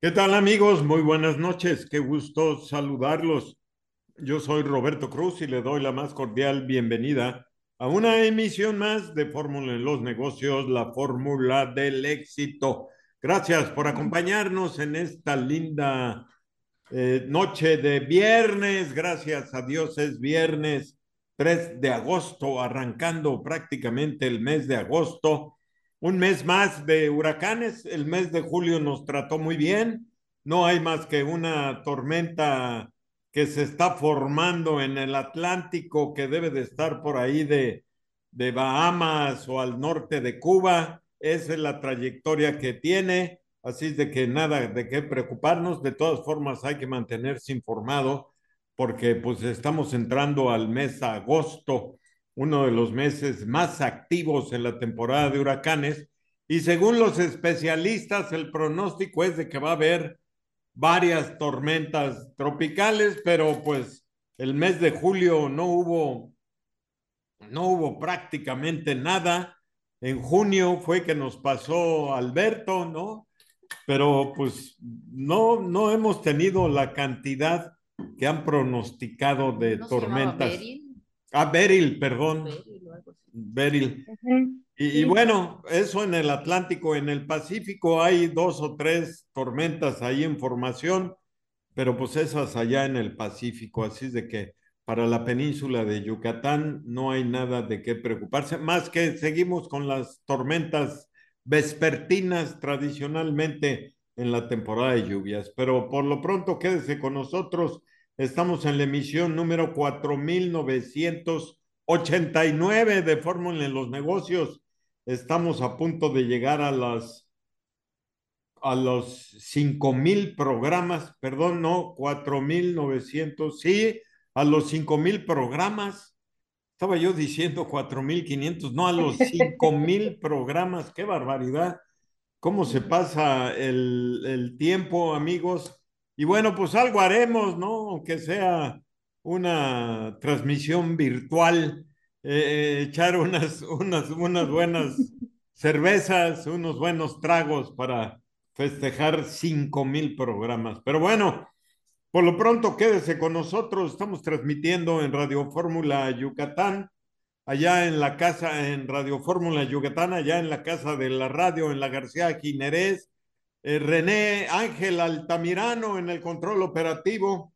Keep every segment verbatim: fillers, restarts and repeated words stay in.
¿Qué tal amigos? Muy buenas noches. Qué gusto saludarlos. Yo soy Roberto Cruz y le doy la más cordial bienvenida a una emisión más de Fórmula en los Negocios, la fórmula del éxito. Gracias por acompañarnos en esta linda eh, noche de viernes. Gracias a Dios es viernes tres de agosto, arrancando prácticamente el mes de agosto. Un mes más de huracanes. El mes de julio nos trató muy bien. No hay más que una tormenta que se está formando en el Atlántico, que debe de estar por ahí de, de Bahamas o al norte de Cuba. Esa es la trayectoria que tiene. Así es de que nada de qué preocuparnos. De todas formas, hay que mantenerse informado porque pues estamos entrando al mes de agosto, uno de los meses más activos en la temporada de huracanes. Y según los especialistas, el pronóstico es de que va a haber varias tormentas tropicales, pero pues el mes de julio no hubo, no hubo prácticamente nada. En junio fue que nos pasó Alberto, ¿no? Pero pues no, no hemos tenido la cantidad que han pronosticado de ¿No se llamaba tormentas. Beryl? Ah, Beryl, perdón, Beryl o algo así. Beryl. Ujú. Y, y Sí, bueno, eso en el Atlántico, en el Pacífico hay dos o tres tormentas ahí en formación, pero pues esas allá en el Pacífico, así es de que para la península de Yucatán no hay nada de qué preocuparse, más que seguimos con las tormentas vespertinas tradicionalmente en la temporada de lluvias, pero por lo pronto quédese con nosotros, estamos en la emisión número cuatro mil novecientos ochenta y nueve de Fórmula en los Negocios, estamos a punto de llegar a las a los cinco mil programas, perdón, no, cuatro mil novecientos, sí, a los cinco mil programas. Estaba yo diciendo cuatro mil quinientos, no, a los cinco mil programas, qué barbaridad. ¿Cómo se pasa el, el tiempo, amigos? Y bueno, pues algo haremos, ¿no? Aunque sea una transmisión virtual, eh, echar unas, unas, unas buenas cervezas, unos buenos tragos para festejar cinco mil programas. Pero bueno, por lo pronto quédese con nosotros. Estamos transmitiendo en Radio Fórmula Yucatán, allá en la casa, en Radio Fórmula Yucatán, allá en la casa de la radio, en la García Jiménez. Eh, René Ángel Altamirano en el control operativo,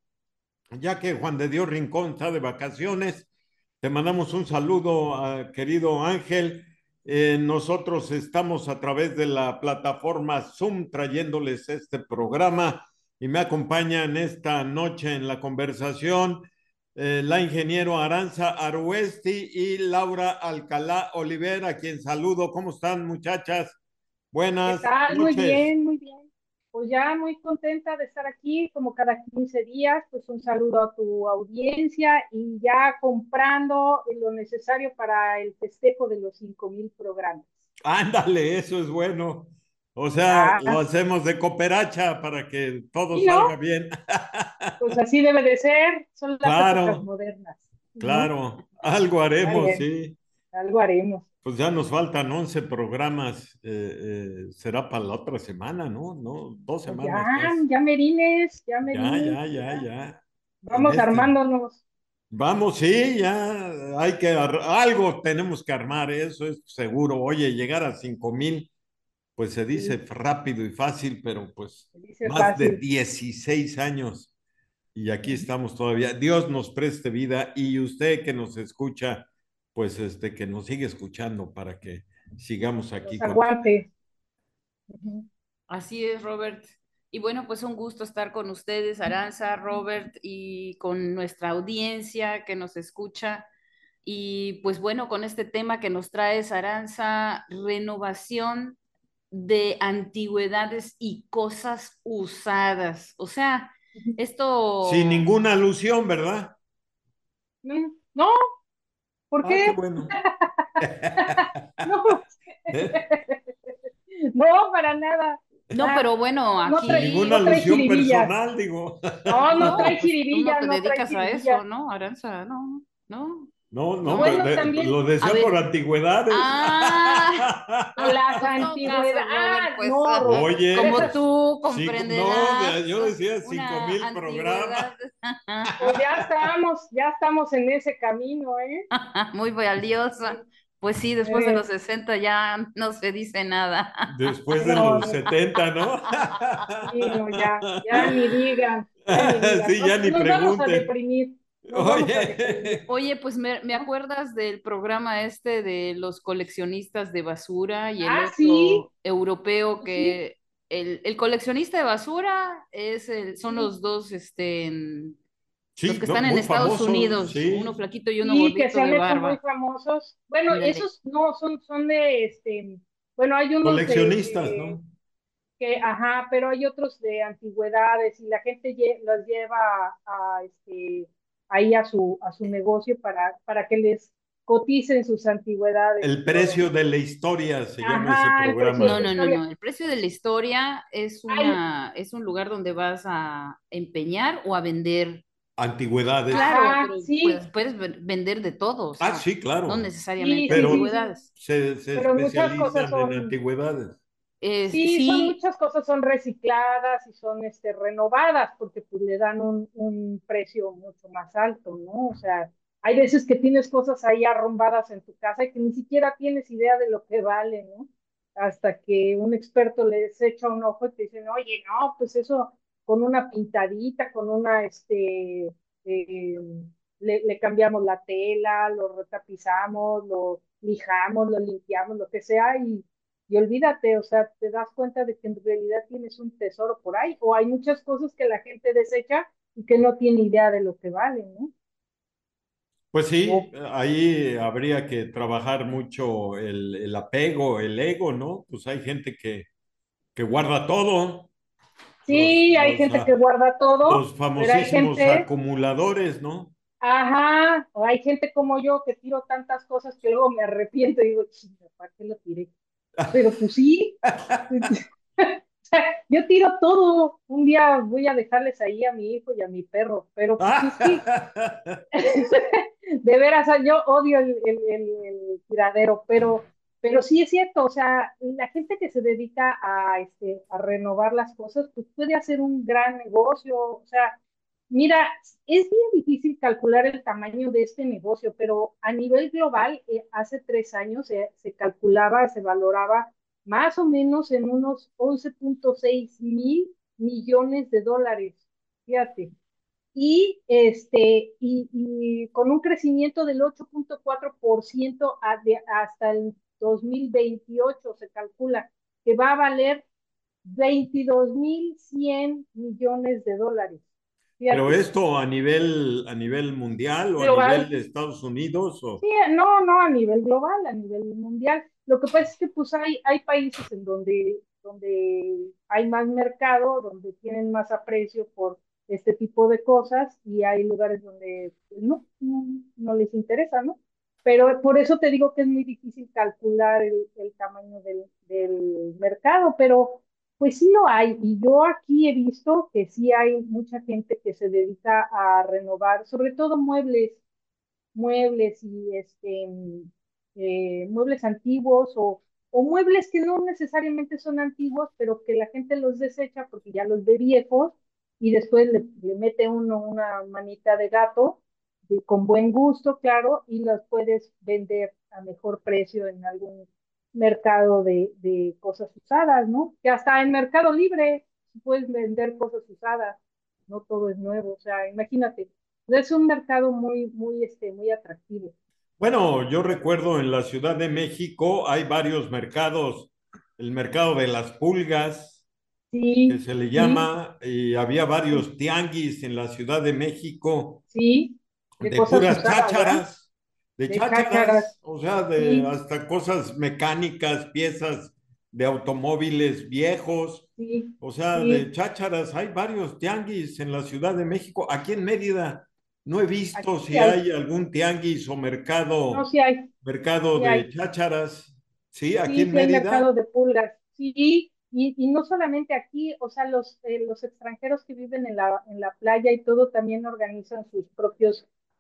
ya que Juan de Dios Rincón está de vacaciones. Te mandamos un saludo, a, querido Ángel. Eh, nosotros estamos a través de la plataforma Zoom trayéndoles este programa y me acompañan esta noche en la conversación eh, la ingeniero Aranza Aruesti y Laura Alcalá Olivera, a quien saludo. ¿Cómo están, muchachas? ¿qué Buenas tal? Muy noches. bien, muy bien. Pues ya muy contenta de estar aquí, como cada quince días, pues un saludo a tu audiencia y ya comprando lo necesario para el festejo de los cinco mil programas. Ándale, eso es bueno. O sea, Ya, lo hacemos de cooperacha para que todo y no, salga bien. pues así debe de ser, son las épocas Claro, modernas, ¿no? claro, algo Está haremos, bien, sí. algo haremos. Pues ya nos faltan once programas, eh, eh, será para la otra semana, ¿no? No, dos Pues ya, semanas más. ya merines, ya Ya, merines, ya, ya, ya. ya. En Vamos este, armándonos. vamos, sí, ya hay que, ar- algo tenemos que armar, eso es seguro. Oye, llegar a cinco mil, pues se dice Sí, rápido y fácil, pero pues se dice más de fácil. dieciséis años y aquí Ujú. estamos todavía. Dios nos preste vida y usted que nos escucha, pues este, que nos sigue escuchando para que sigamos aquí Los con aguante. Ujú. Así es, Robert. Y bueno, pues un gusto estar con ustedes, Aranza, Robert, y con nuestra audiencia que nos escucha. Y pues bueno, con este tema que nos traes, Aranza, renovación de antigüedades y cosas usadas. O sea, sin esto, ninguna alusión, ¿verdad? Mm, no, ¿por Ah, qué qué? bueno. No, ¿Eh? no, para nada. no, Ah, pero bueno, no, no Sin trae, ninguna no aquí, trae alusión jiribilla. personal, digo. No, no no, trae pues tú no jiribilla, te no trae dedicas a eso, jiribilla. ¿no, Aranza? No, no. No, no, pero Bueno, de- también lo A decía por ver. antigüedades. Ah, las pues no caso, antigüedades. Robert, Ah, pues no, Robert. como Oye, Esas, tú cinco, no, comprenderás, de- yo decía cinco una mil programas. antigüedad pues ya estamos, ya estamos en ese camino, ¿eh? muy valiosa. Pues sí, después de los Eh, sesenta ya no se dice nada. Después de no, los no, setenta, ¿no? sí, no, ya, ya ni digan, ya ni digan. Sí, Nos, ya ni nos vamos a pregunten. deprimir, nos vamos a deprimir, Oye, Oye, pues me, me ¿no? acuerdas del programa este de los coleccionistas de basura y el Ah, sí, otro europeo pues sí, que el, el coleccionista de basura es el, son sí, los dos, este, los sí, que no, están en muy Estados famoso, Unidos, uno sí. flaquito y uno sí, que gordito se de han hecho muy barba. famosos. Bueno, Ándale. esos no son, son de, este, bueno, hay unos de, Coleccionistas, de ¿no? que, ajá, pero hay otros de antigüedades y la gente lle- los lleva a, a, este, ahí a su, a su negocio para, para que les coticen sus antigüedades y El todo, precio ¿no? de la historia se llama ese Ajá, el precio de No, programa. la no, no, historia. no. El precio de la historia es Ay, una, es un lugar donde vas a empeñar o a vender. Antigüedades. Claro, ajá, pero sí, pues puedes ven- vender de todo, o Ah, sea, sí, no claro. sí, necesariamente sí, sí, Pero sí, antigüedades. se, se pero muchas cosas especializan en son, antigüedades. Es, sí, son sí, muchas cosas son recicladas y son este, renovadas porque pues le dan un, un precio mucho más alto, ¿no? O sea, hay veces que tienes cosas ahí arrumbadas en tu casa y que ni siquiera tienes idea de lo que vale, ¿no? Hasta que un experto les echa un ojo y te dicen, oye, no, pues eso con una pintadita, con una, este, eh, le, le cambiamos la tela, lo retapizamos, lo lijamos, lo limpiamos, lo que sea, y y olvídate, o sea, te das cuenta de que en realidad tienes un tesoro por ahí, o hay muchas cosas que la gente desecha y que no tiene idea de lo que valen, ¿no? Pues sí, O, ahí habría que trabajar mucho el, el apego, el ego, ¿no? Pues hay gente que, que guarda todo, los, sí, hay los, gente que ah, guarda todo, los pero hay famosísimos gente, acumuladores, ¿no? ajá, o hay gente como yo que tiro tantas cosas que luego me arrepiento y digo, chinga, ¿para qué lo tiré? Pero pues sí, yo tiro todo. Un día voy a dejarles ahí a mi hijo y a mi perro, pero pues es que de veras, yo odio el, el, el, el tiradero, pero, pero sí es cierto, o sea, la gente que se dedica a, este, a renovar las cosas, pues puede hacer un gran negocio, o sea, mira, es bien difícil calcular el tamaño de este negocio, pero a nivel global, eh, hace tres años eh, se calculaba, se valoraba más o menos en unos once punto seis mil millones de dólares, fíjate y, este, y, y con un crecimiento del ocho punto cuatro por ciento a de, hasta el dos mil veintiocho se calcula que va a valer veintidós mil cien millones de dólares. Pero Fíjate, esto a nivel, a nivel mundial o a nivel global. de Estados Unidos o Sí, no, no, a nivel global, a nivel mundial. Lo que pasa es que pues hay, hay países en donde, donde hay más mercado, donde tienen más aprecio por este tipo de cosas y hay lugares donde pues, no, no, no les interesa, ¿no? Pero por eso te digo que es muy difícil calcular el, el tamaño del, del mercado, pero pues sí lo hay. Y yo aquí he visto que sí hay mucha gente que se dedica a renovar, sobre todo muebles muebles y este, eh, muebles antiguos o, o muebles que no necesariamente son antiguos, pero que la gente los desecha porque ya los ve viejos y después le, le mete uno una manita de gato de, con buen gusto, claro, y los puedes vender a mejor precio en algún mercado de, de cosas usadas, ¿no? Que hasta en Mercado Libre puedes vender cosas usadas, no todo es nuevo, o sea, imagínate, es un mercado muy, muy, este, muy atractivo. bueno, yo recuerdo en la Ciudad de México hay varios mercados, el mercado de las pulgas, que Sí, se le sí, llama, y había sí, varios tianguis en la Ciudad de México sí, de de cosas puras usadas, ¿verdad? chácharas, de De chácharas, chácharas, o sea, de sí, hasta cosas mecánicas, piezas de automóviles viejos, sí, o sea, de sí. chácharas. Hay varios tianguis en la Ciudad de México. Aquí en Mérida no he visto Aquí sí si hay, hay algún tianguis o no, mercado, sí hay, mercado sí de hay, chácharas. Sí, aquí sí, en sí hay Mérida. mercado de pulgas, sí, y, y no solamente aquí, o sea, los, eh, los extranjeros que viven en la, en la playa y todo también organizan sus propios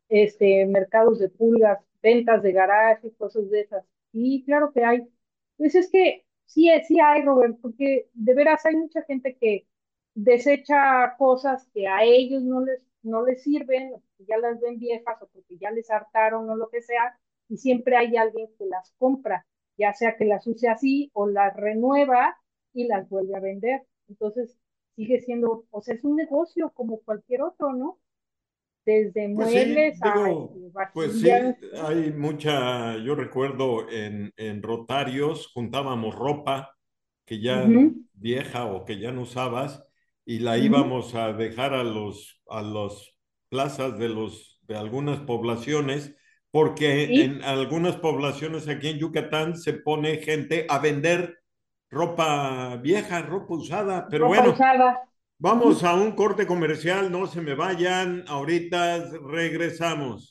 este, mercados de pulgas, ventas de garaje, cosas de esas. Y claro que hay. Pues es que sí, sí hay, Robert, porque de veras hay mucha gente que desecha cosas que a ellos no les, no les sirven, o porque ya las ven viejas o porque ya les hartaron o lo que sea, y siempre hay alguien que las compra, ya sea que las use así o las renueva y las vuelve a vender. Entonces, sigue siendo, o sea, es un negocio como cualquier otro, ¿no? Desde Pues sí, muebles a digo, este, pues sí, vajillas, ¿no? hay mucha, yo recuerdo en, en Rotarios juntábamos ropa que ya Ujú, vieja o que ya no usabas y la ujú. íbamos a dejar a los, a los plazas de los, de algunas poblaciones, porque Sí, en algunas poblaciones aquí en Yucatán se pone gente a vender ropa vieja, ropa usada, pero ropa bueno. usada. Vamos Ujú. a un corte comercial, no se me vayan, ahorita regresamos.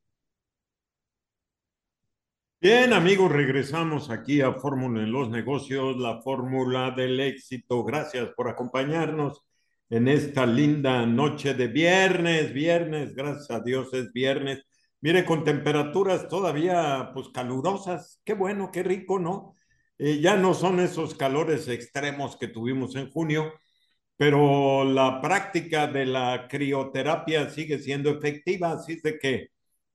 Bien, amigos, regresamos aquí a Fórmula en los Negocios, la fórmula del éxito. Gracias por acompañarnos en esta linda noche de viernes, viernes, gracias a Dios es viernes. Mire, con temperaturas todavía pues calurosas, qué bueno, qué rico, ¿no? Eh, ya no son esos calores extremos que tuvimos en junio, pero la práctica de la crioterapia sigue siendo efectiva, así es de que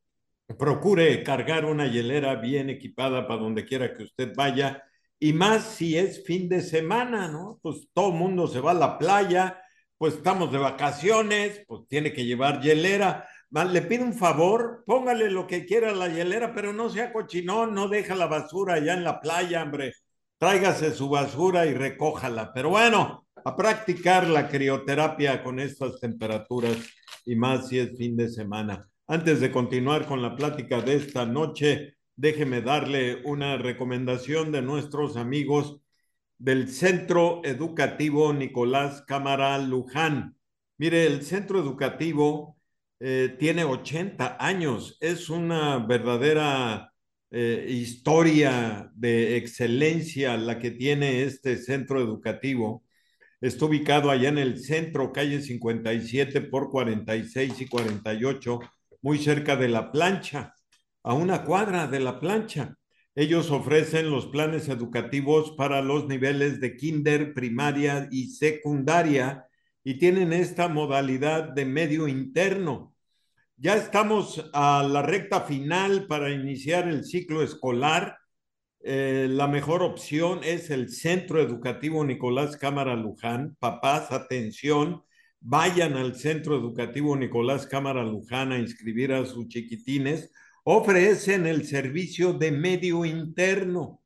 procure cargar una hielera bien equipada para donde quiera que usted vaya, y más si es fin de semana, ¿no? Pues todo el mundo se va a la playa, pues estamos de vacaciones, pues tiene que llevar hielera. Le pido un favor, póngale lo que quiera a la hielera, pero no sea cochinón, no deja la basura allá en la playa, hombre. Tráigase su basura y recójala. Pero bueno, a practicar la crioterapia con estas temperaturas y más si es fin de semana. Antes de continuar con la plática de esta noche, déjeme darle una recomendación de nuestros amigos del Centro Educativo Nicolás Cámara Luján. Mire, el centro educativo eh, tiene ochenta años, es una verdadera eh, historia de excelencia la que tiene este centro educativo. Está ubicado allá en el centro, calle cincuenta y siete por cuarenta y seis y cuarenta y ocho, muy cerca de la plancha, a una cuadra de la plancha. Ellos ofrecen los planes educativos para los niveles de kinder, primaria y secundaria y tienen esta modalidad de medio interno. Ya estamos a la recta final para iniciar el ciclo escolar. Eh, la mejor opción es el Centro Educativo Nicolás Cámara Luján. Papás, atención, vayan al Centro Educativo Nicolás Cámara Luján a inscribir a sus chiquitines. Ofrecen el servicio de medio interno,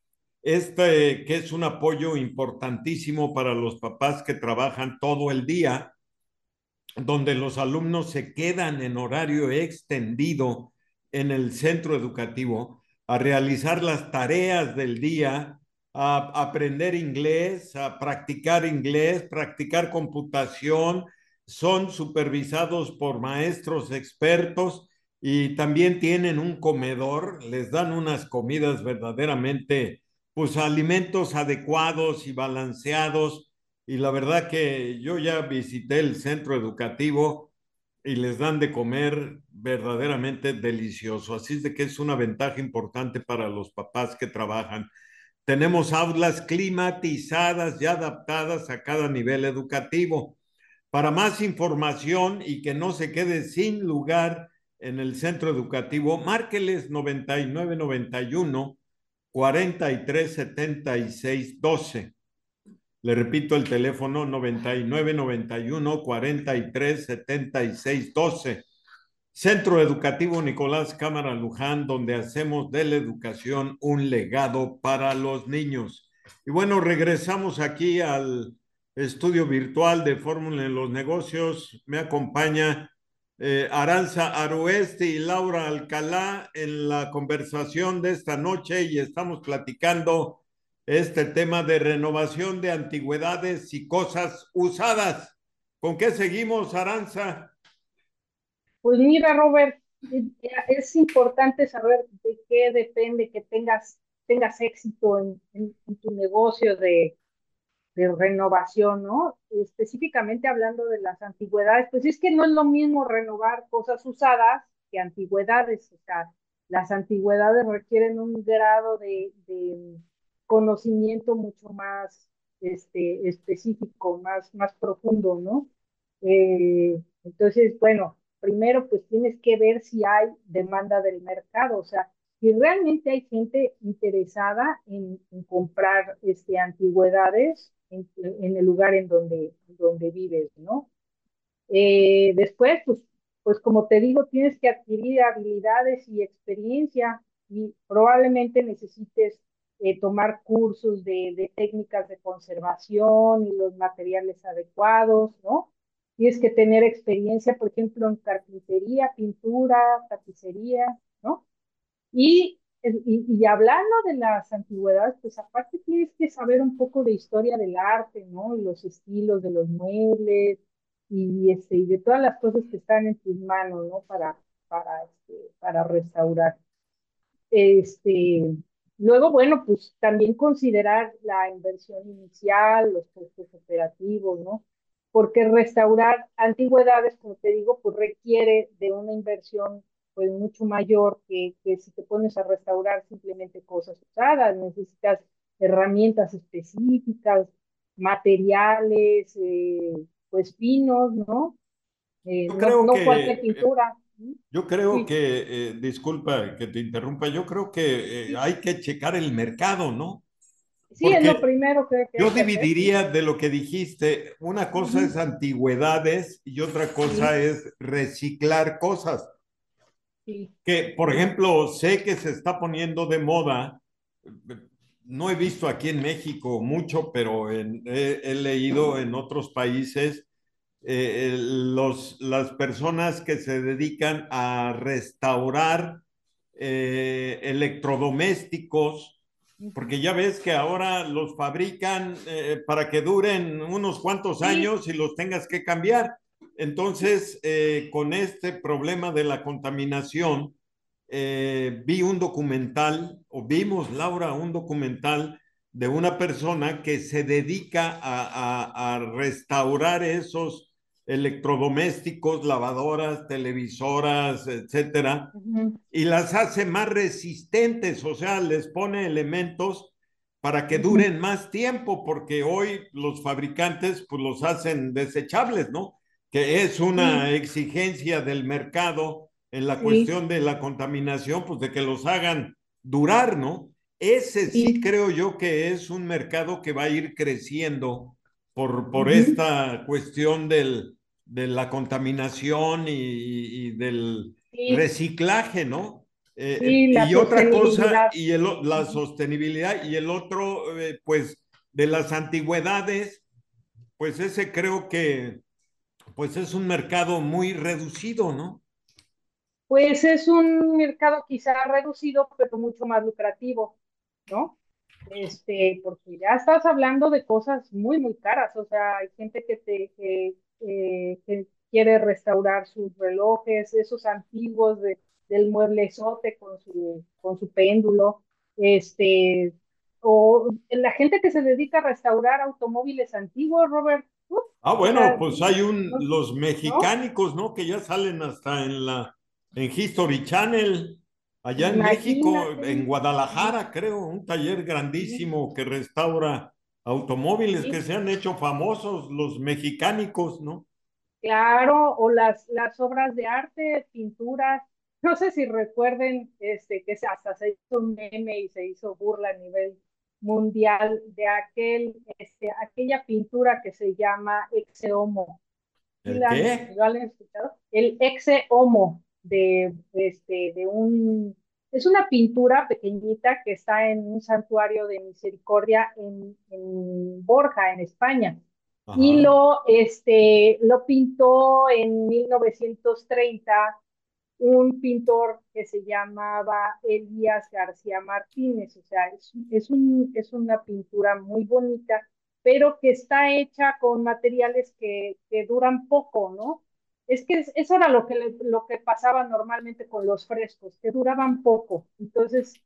este que es un apoyo importantísimo para los papás que trabajan todo el día, donde los alumnos se quedan en horario extendido en el centro educativo a realizar las tareas del día, a aprender inglés, a practicar inglés, practicar computación. Son supervisados por maestros expertos y también tienen un comedor, les dan unas comidas verdaderamente, pues alimentos adecuados y balanceados, y la verdad que yo ya visité el centro educativo y les dan de comer verdaderamente delicioso. Así es de que es una ventaja importante para los papás que trabajan. Tenemos aulas climatizadas y adaptadas a cada nivel educativo. Para más información y que no se quede sin lugar en el centro educativo, márqueles noventa y nueve noventa y uno cuarenta y tres setenta y seis doce. Le repito el teléfono noventa y nueve noventa y uno cuarenta y tres setenta y seis doce. Centro Educativo Nicolás Cámara Luján, donde hacemos de la educación un legado para los niños. Y bueno, regresamos aquí al estudio virtual de Fórmula en los Negocios. Me acompaña eh, Aranza Aroeste y Laura Alcalá en la conversación de esta noche y estamos platicando este tema de renovación de antigüedades y cosas usadas. ¿Con qué seguimos, Aranza? Pues mira, Robert, eh, es importante saber de qué depende que tengas, tengas éxito en, en- en tu negocio de, de renovación, ¿no? Específicamente hablando de las antigüedades, pues es que no es lo mismo renovar cosas usadas que antigüedades. O sea, las antigüedades requieren un grado de, de conocimiento mucho más este, específico, más, más profundo, ¿no? Eh, entonces, bueno, primero pues tienes que ver si hay demanda del mercado, o sea, si realmente hay gente interesada en, en comprar este, antigüedades en, en, el lugar en donde, donde vives, ¿no? Eh, después, pues, pues como te digo, tienes que adquirir habilidades y experiencia y probablemente necesites eh, tomar cursos de, de técnicas de conservación y los materiales adecuados, ¿no? Tienes que tener experiencia, por ejemplo, en carpintería, pintura, tapicería, ¿no? Y, y, y hablando de las antigüedades, pues aparte tienes que saber un poco de historia del arte, ¿no? Y los estilos de los muebles y, este, y de todas las cosas que están en tus manos, ¿no? Para, para, este, para restaurar. Este, luego, bueno, pues también considerar la inversión inicial, los costos operativos, ¿no? Porque restaurar antigüedades, como te digo, pues requiere de una inversión pues mucho mayor que, que si te pones a restaurar simplemente cosas usadas, necesitas herramientas específicas, materiales, eh, pues finos, ¿no? Eh, Yo no, creo no cualquier que, eh, pintura. ¿Sí? yo creo Sí, que, eh, disculpa que te interrumpa, yo creo que eh, sí, hay que checar el mercado, ¿no? sí, es lo Porque primero que, que yo hay que hacer. Sí. dividiría de lo que dijiste, una cosa Ujú. es antigüedades y otra cosa Sí, es reciclar cosas. sí, Que, por sí. ejemplo, sé que se está poniendo de moda, no he visto aquí en México mucho, pero en- he, he leído en otros países, eh, los, las personas que se dedican a restaurar eh, electrodomésticos, Ujú. porque ya ves que ahora los fabrican eh, para que duren unos cuantos Sí, años y los tengas que cambiar. Entonces, eh, con este problema de la contaminación, eh, vi un documental, o vimos, Laura, un documental de una persona que se dedica a, a, a restaurar esos electrodomésticos, lavadoras, televisoras, etcétera, ujú, y las hace más resistentes, o sea, les pone elementos para que ujú, duren más tiempo, porque hoy los fabricantes pues los hacen desechables, ¿no? Que es sí, una exigencia del mercado en la sí, cuestión de la contaminación, pues de que los hagan durar, ¿no? Ese sí sí, creo yo que es un mercado que va a ir creciendo por, por ujú, esta cuestión del, de la contaminación y, y del sí, reciclaje, ¿no? Eh, sí, la y otra cosa, sostenibilidad. y el, la Ujú. sostenibilidad, y el otro, eh, pues, de las antigüedades, pues ese creo que, pues es un mercado muy reducido, ¿no? Pues es un mercado quizá reducido, pero mucho más lucrativo, ¿no? Este, porque ya estás hablando de cosas muy, muy caras. O sea, hay gente que te que, eh, que quiere restaurar sus relojes, esos antiguos de, del mueblezote con su, con su péndulo. Este, o la gente que se dedica a restaurar automóviles antiguos, Robert. uf, Ah, o bueno, sea, pues hay un, no, los ¿no? mexicánicos, ¿no? Que ya salen hasta en la, en History Channel, allá en México, Imagínate. en Sí, Guadalajara, creo, un taller sí, grandísimo que restaura automóviles que sí. se han hecho famosos, los mexicánicos, ¿no? Claro, o las, las obras de arte, pinturas. No sé si recuerden este, que se- hasta se hizo un meme y se hizo burla a nivel mundial de aquel, este, aquella pintura que se llama Exe Homo. ¿Sí ¿El la han, qué? lo han escuchado? El Exe Homo de, este, de un... Es una pintura pequeñita que está en un santuario de misericordia en, en Borja, en España. Y Ajá. lo, este, lo pintó en mil novecientos treinta un pintor que se llamaba Elías García Martínez. O sea, es, es, un, es una pintura muy bonita, pero que está hecha con materiales que, que duran poco, ¿no? Es que eso era lo que, le, lo que pasaba normalmente con los frescos, que duraban poco. Entonces,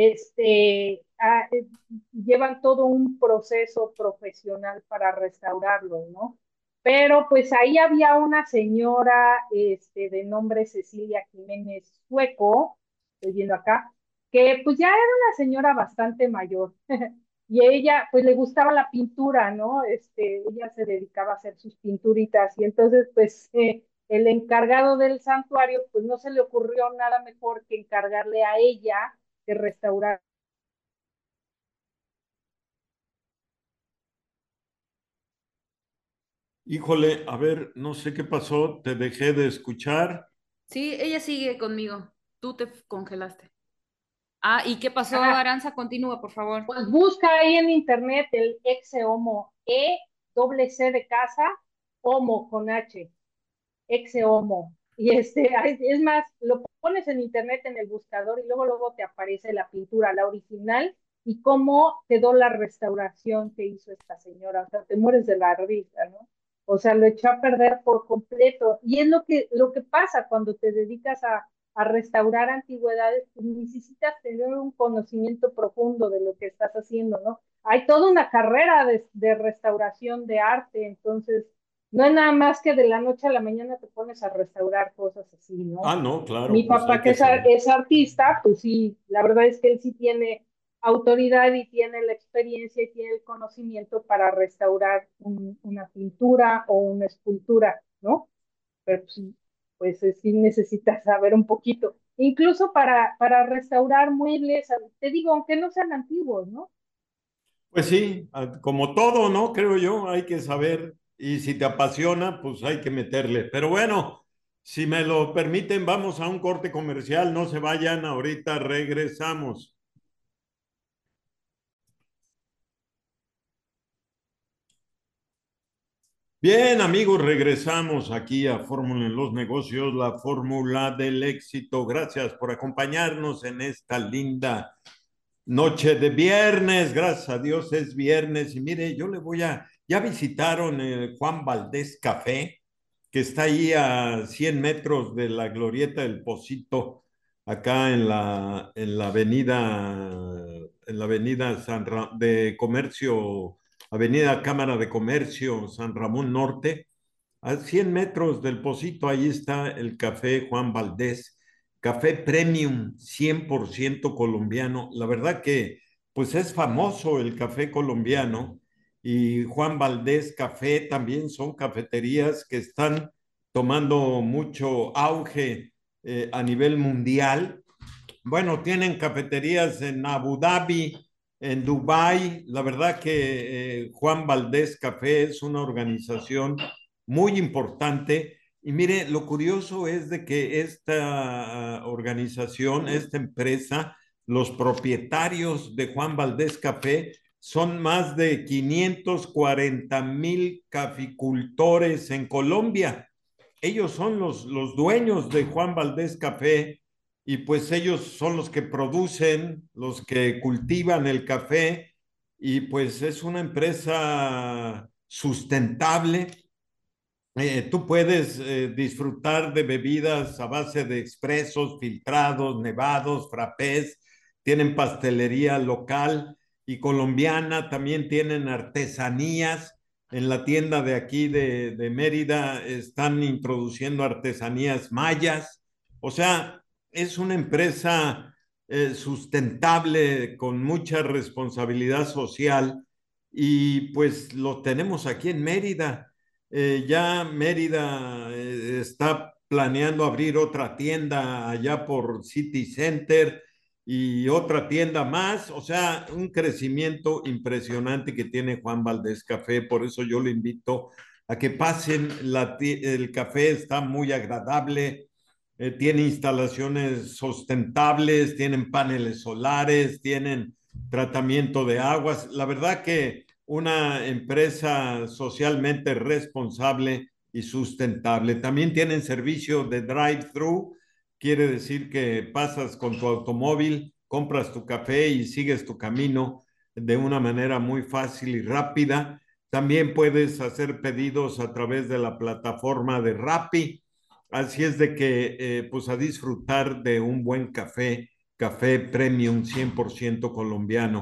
este, ah, llevan todo un proceso profesional para restaurarlo, ¿no? Pero pues ahí había una señora este, de nombre Cecilia Jiménez Sueco, estoy viendo acá, que pues ya era una señora bastante mayor. Y ella, pues le gustaba la pintura, ¿no? Este, ella se dedicaba a hacer sus pinturitas y entonces, pues, eh, el encargado del santuario, pues no se le ocurrió nada mejor que encargarle a ella de restaurar. Híjole, a ver, no sé qué pasó, te dejé de escuchar. Sí, ella sigue conmigo. Tú te congelaste. Ah, ¿y qué pasó, Ah, Aranza? Continúa, por favor. pues busca ahí en internet el ex homo, E, doble C de casa, homo con H. Exeomo. Y este, es más, lo pones en internet en el buscador y luego luego te aparece la pintura, la original, y cómo quedó la restauración que hizo esta señora. O sea, te mueres de la risa, ¿no? O sea, lo echó a perder por completo. Y es lo que, lo que pasa cuando te dedicas a, a restaurar antigüedades, pues necesitas tener un conocimiento profundo de lo que estás haciendo, ¿no? Hay toda una carrera de, de restauración de arte, entonces no es nada más que de la noche a la mañana te pones a restaurar cosas así, Ah, ¿no? no, Mi claro, pues hay papá, que que es, ar- saber. es artista, pues sí, la verdad es que él sí tiene autoridad y tiene la experiencia y tiene el conocimiento para restaurar un- una pintura o una escultura, ¿no? Pero pues, sí, pues eh, sí necesitas saber un poquito. Incluso para, para restaurar muebles, te digo, aunque no sean antiguos, ¿no? Pues sí, a- como todo, ¿no? Creo yo, hay que saber y si te apasiona, pues hay que meterle. Pero bueno, si me lo permiten, vamos a un corte comercial, no se vayan, ahorita regresamos. Bien, amigos, regresamos aquí a Fórmula en los Negocios, la fórmula del éxito. Gracias por acompañarnos en esta linda noche de viernes. Gracias a Dios es viernes. Y mire, yo le voy a, ya visitaron el Juan Valdés Café, que está ahí a cien metros de la Glorieta del Pocito, acá en la, en la avenida, en la avenida San Ra- de Comercio, Avenida Cámara de Comercio, San Ramón Norte. A cien metros del Pocito, ahí está el Café Juan Valdés, café premium, cien por ciento colombiano. La verdad que pues es famoso el café colombiano y Juan Valdés Café también son cafeterías que están tomando mucho auge eh, a nivel mundial. Bueno, tienen cafeterías en Abu Dhabi, en Dubái. La verdad que eh, Juan Valdés Café es una organización muy importante. Y mire, lo curioso es de que esta uh, organización, esta empresa, los propietarios de Juan Valdés Café son más de quinientos cuarenta mil caficultores en Colombia. Ellos son los, los dueños de Juan Valdés Café y pues ellos son los que producen, los que cultivan el café y pues es una empresa sustentable. Eh, tú puedes eh, disfrutar de bebidas a base de expresos, filtrados, nevados, frappés, tienen pastelería local y colombiana, también tienen artesanías. En la tienda de aquí de, de Mérida están introduciendo artesanías mayas. O sea, es una empresa eh, sustentable con mucha responsabilidad social y pues lo tenemos aquí en Mérida. Eh, ya Mérida eh, está planeando abrir otra tienda allá por City Center y otra tienda más, o sea, un crecimiento impresionante que tiene Juan Valdés Café, por eso yo le invito a que pasen, la, el café está muy agradable, eh, tiene instalaciones sustentables, tienen paneles solares, tienen tratamiento de aguas, la verdad que una empresa socialmente responsable y sustentable. También tienen servicio de drive-thru, quiere decir que pasas con tu automóvil, compras tu café y sigues tu camino de una manera muy fácil y rápida. También puedes hacer pedidos a través de la plataforma de Rappi. Así es de que, eh, pues a disfrutar de un buen café, café premium cien por ciento colombiano.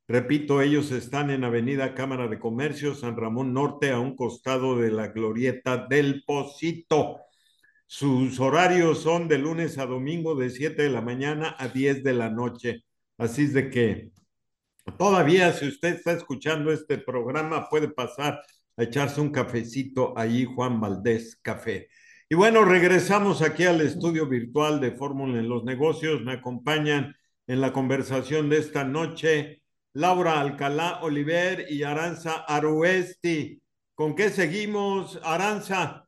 Repito, ellos están en Avenida Cámara de Comercio, San Ramón Norte, a un costado de la Glorieta del Pocito. Sus horarios son de lunes a domingo de siete de la mañana a diez de la noche. Así es de que todavía, si usted está escuchando este programa, puede pasar a echarse un cafecito allí, Juan Valdés Café. Y bueno, regresamos aquí al estudio virtual de Fórmula en los Negocios. Me acompañan en la conversación de esta noche Laura Alcalá Oliver y Aranza Aruesti. ¿Con qué seguimos, Aranza?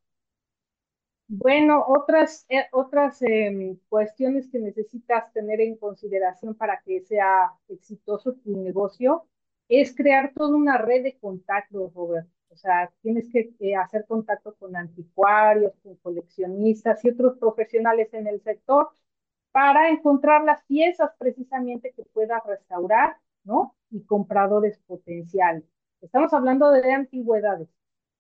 Bueno, otras, eh, otras em, cuestiones que necesitas tener en consideración para que sea exitoso tu negocio es crear toda una red de contactos, Robert. O sea, tienes que eh, hacer contacto con anticuarios, con coleccionistas y otros profesionales en el sector para encontrar las piezas precisamente que puedas restaurar, ¿no? Y compradores potenciales. Estamos hablando de antigüedades.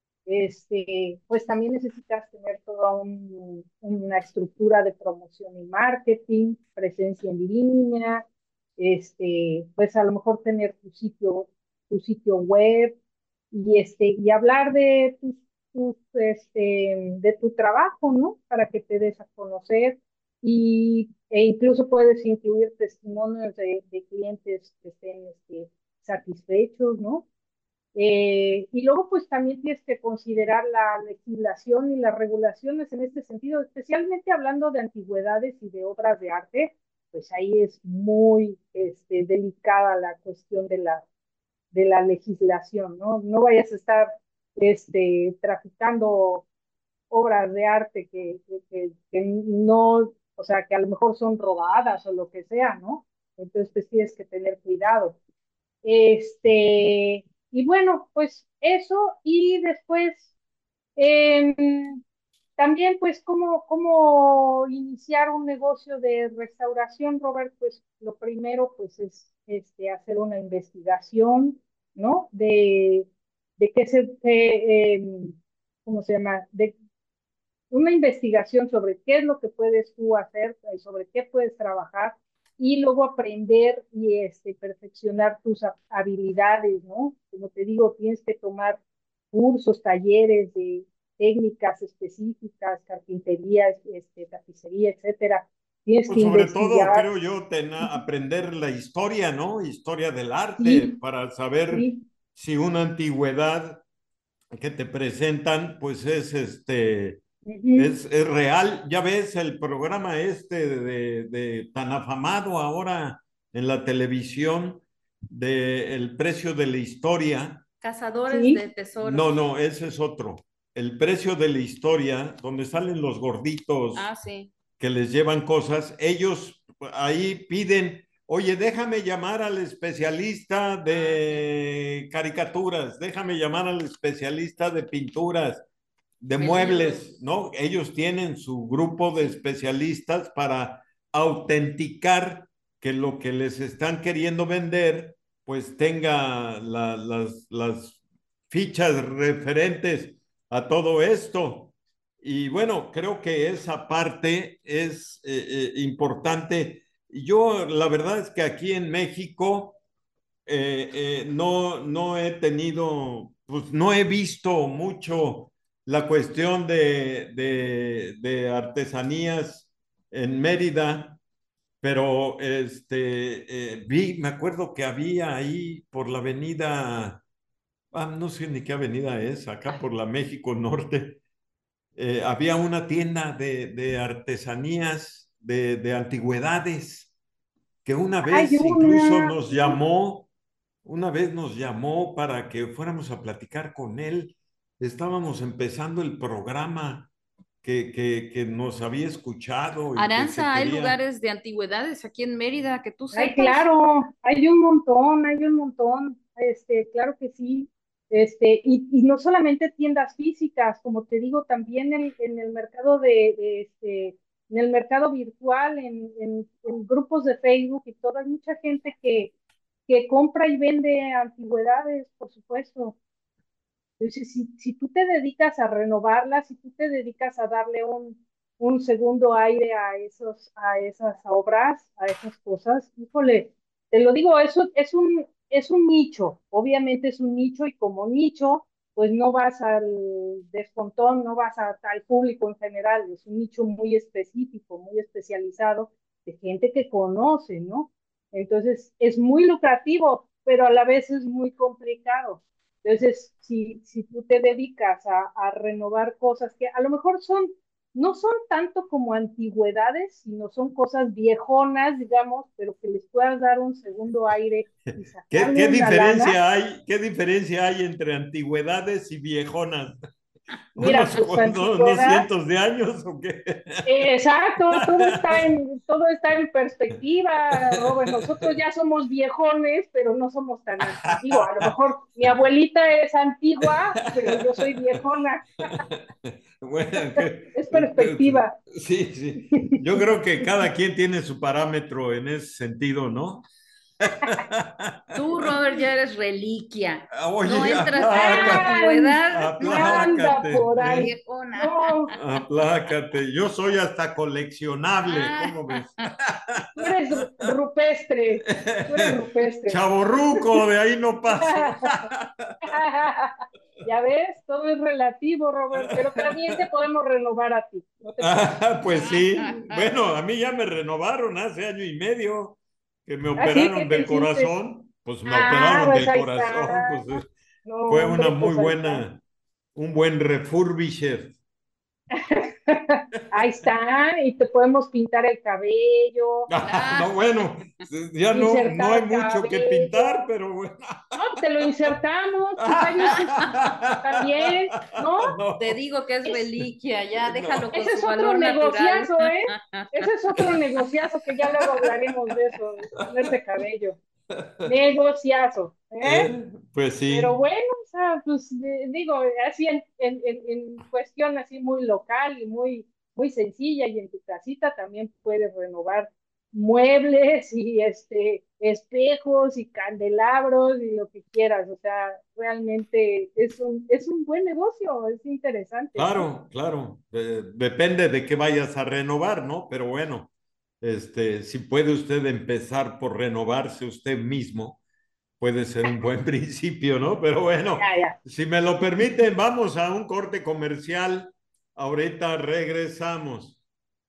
Este, pues también necesitas tener toda un, una estructura de promoción y marketing, presencia en línea, este, pues a lo mejor tener tu sitio, tu sitio web y este, y hablar de tus, tus, este, de tu trabajo, ¿no? Para que te des a conocer y, e incluso puedes incluir testimonios de, de clientes que estén este, satisfechos, ¿no? Eh, y luego, pues también tienes que considerar la legislación y las regulaciones en este sentido, especialmente hablando de antigüedades y de obras de arte, pues ahí es muy este, delicada la cuestión de la, de la legislación, ¿no? No vayas a estar este, traficando obras de arte que, que, que, que no, o sea, que a lo mejor son robadas o lo que sea, ¿no? Entonces, pues tienes que tener cuidado. Este, y bueno, pues eso, y después eh, también pues cómo, cómo iniciar un negocio de restauración, Robert, pues lo primero pues es este, hacer una investigación, ¿no? De, de qué se, eh, eh, ¿cómo se llama? De una investigación sobre qué es lo que puedes tú hacer, eh, sobre qué puedes trabajar y luego aprender y este, perfeccionar tus habilidades, ¿no? Como te digo, tienes que tomar cursos, talleres de técnicas específicas, carpintería, este, tapicería, etcétera. Tienes Pues que sobre todo, investigar. creo yo, ten- aprender la historia, ¿no? Historia del arte, Sí, para saber sí. si una antigüedad que te presentan, pues es este, Uh-huh. es, es real. Ya ves el programa este de, de tan afamado ahora en la televisión de El precio de la historia. Cazadores de Sí. No, tesoros. no, ese es otro. El precio de la historia, donde salen los gorditos Ah, sí. que les llevan cosas, ellos ahí piden, oye, déjame llamar al especialista Ah, sí. de caricaturas, déjame llamar al especialista de pinturas, de El ídolo. muebles, ¿no? Ellos tienen su grupo de Sí. especialistas para autenticar que lo que les están queriendo vender, pues tenga la, las, las fichas referentes a todo esto. Y bueno, creo que esa parte es eh, eh, importante. Yo, la verdad es que aquí en México eh, eh, no, no he tenido, pues no he visto mucho la cuestión de, de, de artesanías en Mérida, pero este, eh, vi, me acuerdo que había ahí por la avenida, ah, no sé ni qué avenida es, acá por la México Norte, eh, había una tienda de, de artesanías, de, de antigüedades, que una Hay vez incluso una, nos llamó, una vez nos llamó para que fuéramos a platicar con él. Estábamos empezando el programa que, que, que nos había escuchado y que se Aranza, hay quería. lugares de antigüedades aquí en Mérida que tú ay, sepas. claro, hay un montón, hay un montón, este, claro que sí, este, y, y no solamente tiendas físicas, como te digo, también en, en el mercado de, de, este, en el mercado virtual, en, en, en grupos de Facebook y todo, hay mucha gente que, que compra y vende antigüedades, por supuesto. Entonces, si, si tú te dedicas a renovarlas, si tú te dedicas a darle un, un segundo aire a, esos, a esas obras, a esas cosas, híjole, te lo digo, eso es un, es un nicho, obviamente es un nicho y como nicho, pues no vas al descontón, no vas a, al público en general, es un nicho muy específico, muy especializado de gente que conoce, ¿no? Entonces es muy lucrativo, pero a la vez es muy complicado. Entonces, si, si tú te dedicas a, a renovar cosas que a lo mejor son no son tanto como antigüedades, sino son cosas viejonas, digamos, pero que les puedas dar un segundo aire y ¿Qué, sacarle qué una lana. diferencia hay, qué diferencia hay entre antigüedades y viejonas? Mira, ¿Unos, pues unos, unos antigüedad, cientos de años o qué? eh, exacto, todo está en, todo está en perspectiva, Robert. Nosotros ya somos viejones, pero no somos tan antiguos. Digo, a lo mejor mi abuelita es antigua, pero yo soy viejona. Bueno, que- Es que- perspectiva. sí, sí. Yo creo que cada quien tiene su parámetro en ese sentido, ¿no? Tú, Robert, ya eres reliquia. No Oye, entras ni en aplácate, antigüedad ni Anda aplácate, por ahí. ¿eh? viejona. No, Aplácate. Yo soy hasta coleccionable, ¿cómo ves? tú eres rupestre, tú eres rupestre. Chavorruco, de ahí no paso. Ya ves, todo es relativo, Robert, pero también te podemos renovar a ti, no te preocupes. Ah, pues sí. Bueno, a mí ya me renovaron hace año y medio que me ¿Ah, sí? ¿Qué operaron te del hiciste? corazón. Pues me Ah, operaron pues del ahí corazón. está. Pues eh, No, fue una hombre, muy pues ahí está. buena, un buen refurbisher. Ahí está, y te podemos pintar el cabello, Ah, no, Ah, bueno, ya no, no hay insertar mucho que pintar, cabello. pero bueno. No, te lo insertamos, tus años es- también, ¿no? te No, digo que es Es, reliquia, ya déjalo no. con ese su es otro valor natural. negociazo, ¿eh? Ese es otro negociazo que ya luego hablaremos de eso, de ponerte cabello. Negociazo, ¿eh? Eh, pues Pero sí, bueno, o sea, pues eh, digo, así en, en, en, en cuestión así muy local y muy, muy sencilla y en tu casita también puedes renovar muebles y este espejos y candelabros y lo que quieras. O sea, realmente es un, es un buen negocio, es interesante, ¿no? claro, claro. Eh, depende de qué vayas a renovar, ¿no? Pero bueno, este, si puede usted empezar por renovarse usted mismo, puede ser un buen principio, ¿no? Pero bueno, Ya, ya. si me lo permiten, vamos a un corte comercial. Ahorita regresamos.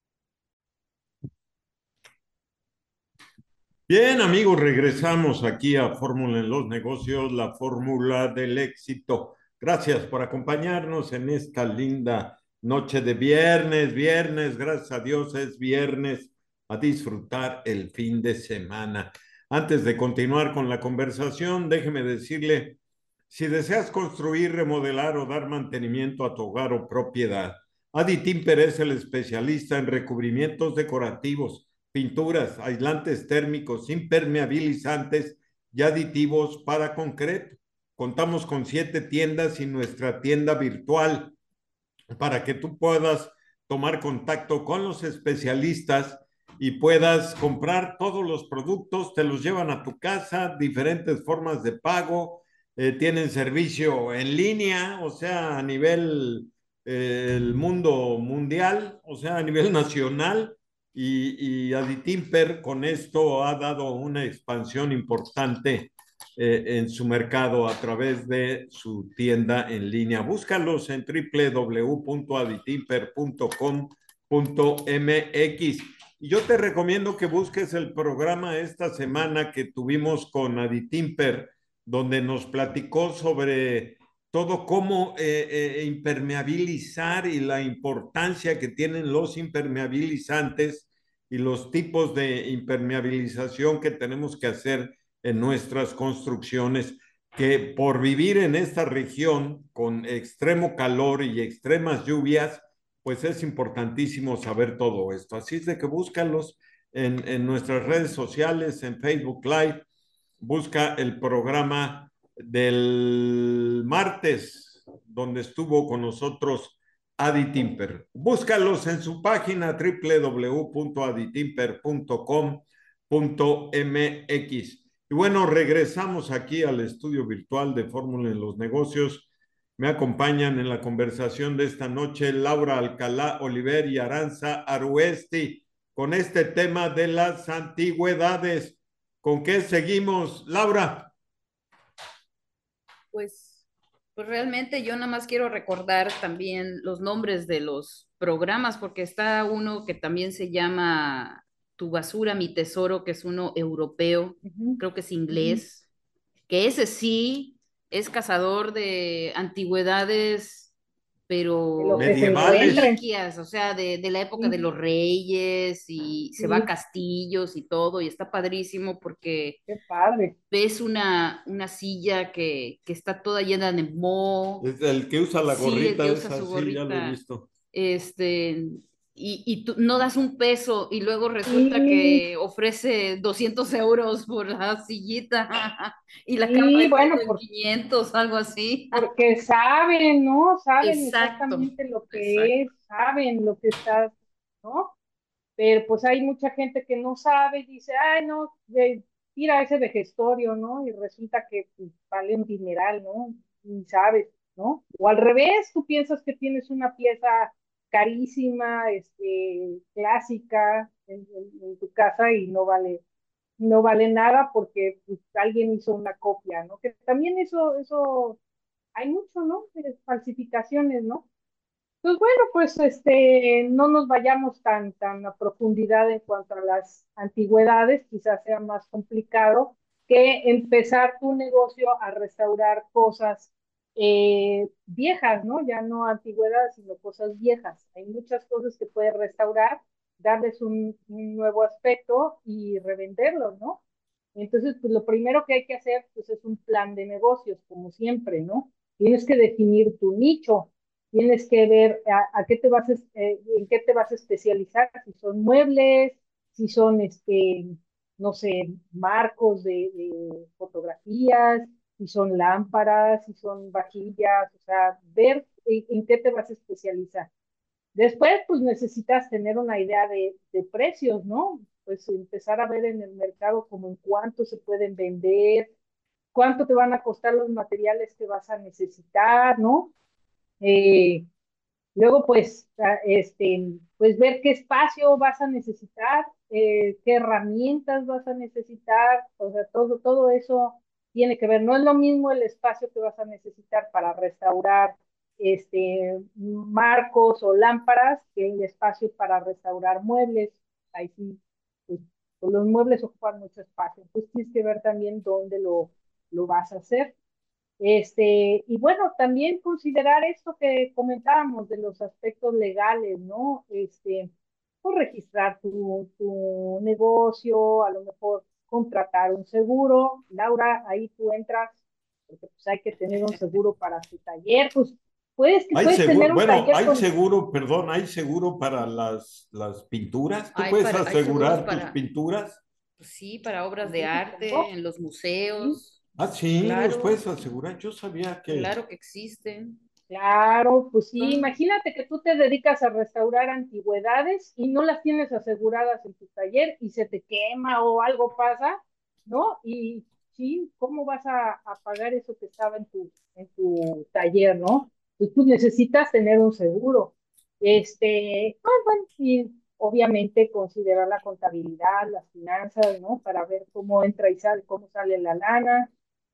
Bien, amigos, regresamos aquí a Fórmula en los Negocios, la fórmula del éxito. Gracias por acompañarnos en esta linda noche de viernes. Viernes, gracias a Dios, es viernes a disfrutar el fin de semana. Antes de continuar con la conversación, déjeme decirle, si deseas construir, remodelar o dar mantenimiento a tu hogar o propiedad, Adi Timper es el especialista en recubrimientos decorativos, pinturas, aislantes térmicos, impermeabilizantes y aditivos para concreto. Contamos con siete tiendas y nuestra tienda virtual para que tú puedas tomar contacto con los especialistas y puedas comprar todos los productos, te los llevan a tu casa, diferentes formas de pago, eh, tienen servicio en línea, o sea, a nivel eh, el mundo mundial, o sea, a nivel nacional, y, y Aditimper con esto ha dado una expansión importante eh, en su mercado a través de su tienda en línea. Búscalos en w w w punto aditimper punto com punto m x. Y yo te recomiendo que busques el programa esta semana que tuvimos con Aditimper, donde nos platicó sobre todo cómo eh, eh, impermeabilizar y la importancia que tienen los impermeabilizantes y los tipos de impermeabilización que tenemos que hacer en nuestras construcciones, que por vivir en esta región con extremo calor y extremas lluvias, pues es importantísimo saber todo esto. Así es de que búscalos en, en nuestras redes sociales, en Facebook Live, busca el programa del martes, donde estuvo con nosotros Adi Timper. Búscalos en su página w w w punto aditimper punto com punto m x. Y bueno, regresamos aquí al estudio virtual de Fórmula en los Negocios. Me acompañan en la conversación de esta noche Laura Alcalá Oliver y Aranza Aruesti con este tema de las antigüedades. ¿Con qué seguimos, Laura? Pues, pues realmente yo nada más quiero recordar también los nombres de los programas, porque está uno que también se llama Tu basura, mi tesoro, que es uno europeo, Ujú, creo que es ujú. inglés, que ese sí es cazador de antigüedades, De lo pero que se Medievales. encuentren. reliquias, o sea, de, de la época de Sí, los reyes, y se va a sí, castillos y todo, y está padrísimo porque qué padre. ves una, una silla que, que está toda llena de moho, Es el que usa la sí, el que gorrita usa esa, su sí, ya lo he gorrita, visto. este, y, y tú no das un peso y luego resulta Sí, que ofrece doscientos euros por la sillita y la acaba sí, vendiendo bueno, en por- quinientos, algo así. porque saben, ¿no? Saben Exacto, exactamente lo que exacto. es, saben lo que está, ¿no? Pero pues hay mucha gente que no sabe y dice, ay, no, de- tira ese vejestorio, ¿no? Y resulta que pues, vale un dineral, ¿no? Ni sabes, ¿no? O al revés, tú piensas que tienes una pieza carísima, este, clásica en, en- en tu casa y no vale, no vale nada porque pues, alguien hizo una copia, ¿no? Que también eso, eso, hay mucho, ¿no? De falsificaciones, ¿no? Pues bueno, pues este, no nos vayamos tan, tan a profundidad en cuanto a las antigüedades, quizás sea más complicado que empezar tu negocio a restaurar cosas eh, viejas, ¿no? Ya no antigüedades, sino cosas viejas. Hay muchas cosas que puedes restaurar, darles un, un nuevo aspecto y revenderlos, ¿no? Entonces, pues lo primero que hay que hacer, pues es un plan de negocios, como siempre, ¿no? Tienes que definir tu nicho, tienes que ver a, a qué te vas a, eh, en qué te vas a especializar, si son muebles, si son, este, no sé, marcos de, de fotografías, si son lámparas, si son vajillas, o sea, ver en, en qué te vas a especializar. Después, pues necesitas tener una idea de, de precios, ¿no? Pues empezar a ver en el mercado como en cuánto se pueden vender, cuánto te van a costar los materiales que vas a necesitar, ¿no? Eh, Luego, pues, este, pues ver qué espacio vas a necesitar, eh, qué herramientas vas a necesitar, o sea, todo, todo eso tiene que ver. No es lo mismo el espacio que vas a necesitar para restaurar este, marcos o lámparas que el espacio para restaurar muebles. Ahí sí, pues, pues los muebles ocupan mucho espacio. Entonces tienes que ver también dónde lo, lo vas a hacer. Este, y bueno, también considerar esto que comentábamos de los aspectos legales, ¿no? Este, pues registrar tu, tu negocio, a lo mejor contratar un seguro. Laura, ahí tú entras, porque pues hay que tener un seguro para tu taller, pues puedes que Hay puedes seguro, tener un bueno, taller hay con, seguro, perdón, hay seguro para las, las pinturas. ¿Tú Hay, puedes para, hay seguros asegurar tus para, pinturas? pues sí, para obras de sí, arte, ¿cómo? en los Sí, museos, Ah, sí, los claro, puedes asegurar. Yo sabía que... claro que existen. claro, pues sí, Son, imagínate que tú te dedicas a restaurar antigüedades y no las tienes aseguradas en tu taller y se te quema o algo pasa, ¿no? Y sí, ¿cómo vas a, a pagar eso que estaba en tu, en tu taller, ¿no? Pues tú necesitas tener un seguro. Este, pues, bueno, y obviamente considerar la contabilidad, las finanzas, ¿no? Para ver cómo entra y sale, cómo sale la lana.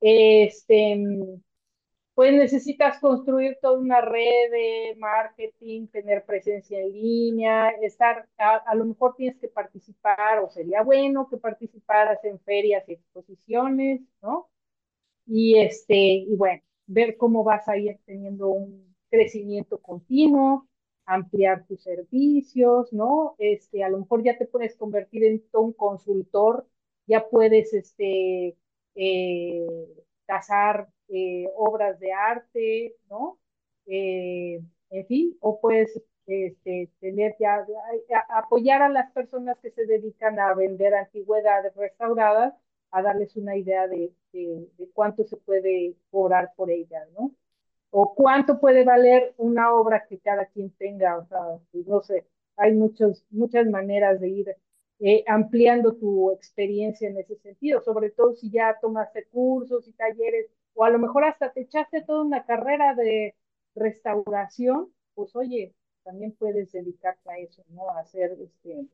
Este, pues necesitas construir toda una red de marketing, tener presencia en línea, estar, a, a lo mejor tienes que participar, o sería bueno que participaras en ferias y exposiciones, ¿no? Y este, y bueno, ver cómo vas a ir teniendo un crecimiento continuo, ampliar tus servicios, ¿no? Este, a lo mejor ya te puedes convertir en todo un consultor, ya puedes, este, eh, casar eh, obras de arte, ¿no? Eh, en fin, o puedes este, tener ya, a, a, apoyar a las personas que se dedican a vender antigüedades restauradas, a darles una idea de, de, de cuánto se puede cobrar por ella, ¿no? O cuánto puede valer una obra que cada quien tenga, o sea, pues no sé, hay muchos, muchas maneras de ir eh, ampliando tu experiencia en ese sentido, sobre todo si ya tomaste cursos y talleres, o a lo mejor hasta te echaste toda una carrera de restauración, pues oye, también puedes dedicarte a eso, ¿no? A hacer, este,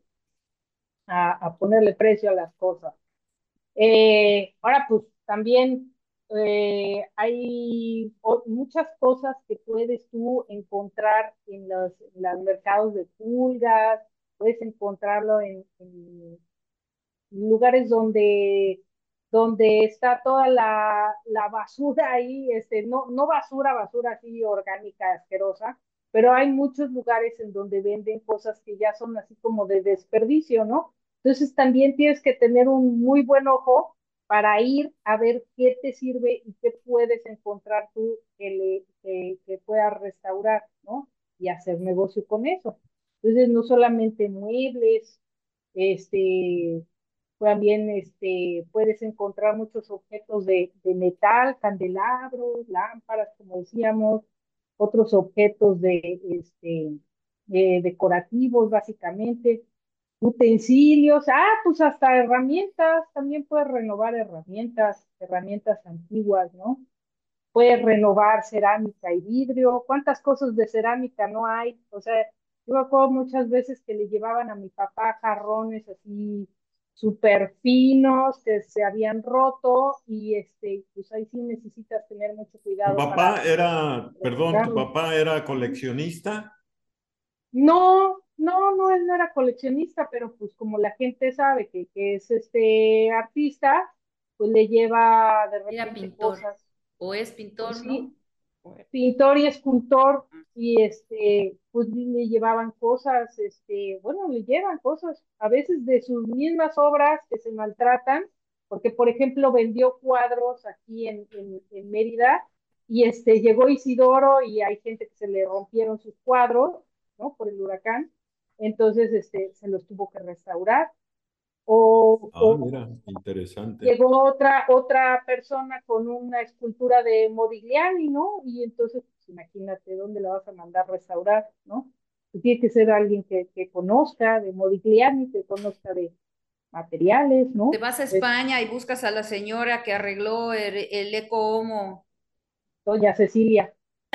a, a ponerle precio a las cosas. Eh, ahora, pues también eh, hay o- muchas cosas que puedes tú encontrar en los, en los mercados de pulgas, puedes encontrarlo en, en lugares donde, donde está toda la, la basura ahí, este, no, no basura, basura así orgánica, asquerosa, pero hay muchos lugares en donde venden cosas que ya son así como de desperdicio, ¿no? Entonces también tienes que tener un muy buen ojo para ir a ver qué te sirve y qué puedes encontrar tú que, le, que, que puedas restaurar, ¿no? Y hacer negocio con eso. Entonces, no solamente muebles, este, también este, puedes encontrar muchos objetos de, de metal, candelabros, lámparas, como decíamos, otros objetos de, este, eh, decorativos, básicamente, utensilios, ah, pues hasta herramientas, también puedes renovar herramientas, herramientas antiguas, ¿no? Puedes renovar cerámica y vidrio. ¿Cuántas cosas de cerámica no hay? O sea, yo me acuerdo muchas veces que le llevaban a mi papá jarrones así súper finos que se habían roto y este, pues ahí sí necesitas tener mucho Tu cuidado para papá era, perdón, tu retirarlo. papá era coleccionista. No, no, no, él no era coleccionista, pero pues como la gente sabe que, que es este artista, pues le lleva de Era repente pintor, cosas, o es pues pintor, ¿no? sí, pintor y escultor, y este, pues le llevaban cosas, este, bueno, le llevan cosas, a veces de sus mismas obras que se maltratan, porque por ejemplo vendió cuadros aquí en, en, en Mérida, y este, llegó Isidoro y hay gente que se le rompieron sus cuadros, ¿no? Por el huracán, entonces este, se los tuvo que restaurar, o, Ah, o mira, interesante. llegó otra, otra persona con una escultura de Modigliani, ¿no? Y entonces, pues, imagínate dónde la vas a mandar a restaurar, ¿no? Pues tiene que ser alguien que, que conozca de Modigliani, que conozca de materiales, Te ¿no? vas a Es España y buscas a la señora que arregló el, el Eco Homo doña Cecilia.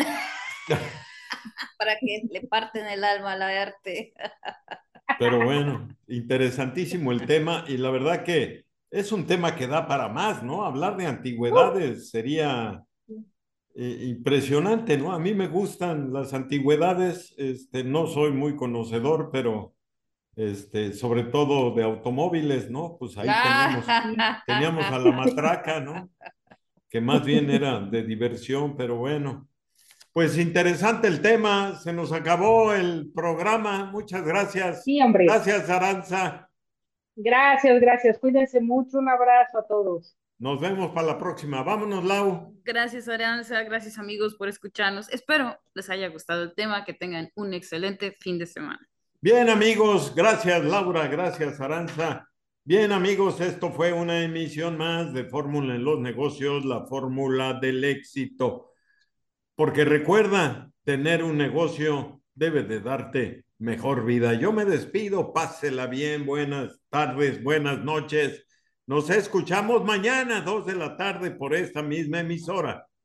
para que le parten el alma al arte. Pero bueno, interesantísimo el tema y la verdad que es un tema que da para más, ¿no? Hablar de antigüedades sería eh, impresionante, ¿no? A mí me gustan las antigüedades, este, no soy muy conocedor, pero este, sobre todo de automóviles, ¿no? Pues ahí teníamos, teníamos a la matraca, ¿no? Que más bien era de diversión, pero bueno. Pues interesante el tema, se nos acabó el programa, muchas gracias. Sí, hombre. Gracias, Aranza. Gracias, gracias. Cuídense mucho. Un abrazo a todos. Nos vemos para la próxima. Vámonos, Lau. Gracias, Aranza. Gracias, amigos, por escucharnos. Espero les haya gustado el tema, que tengan un excelente fin de semana. Bien, amigos, gracias, Laura, gracias, Aranza. Bien, amigos, esto fue una emisión más de Fórmula en los Negocios, la fórmula del éxito. Porque recuerda, tener un negocio debe de darte mejor vida. Yo me despido, pásela bien, buenas tardes, buenas noches. Nos escuchamos mañana, dos de la tarde, por esta misma emisora.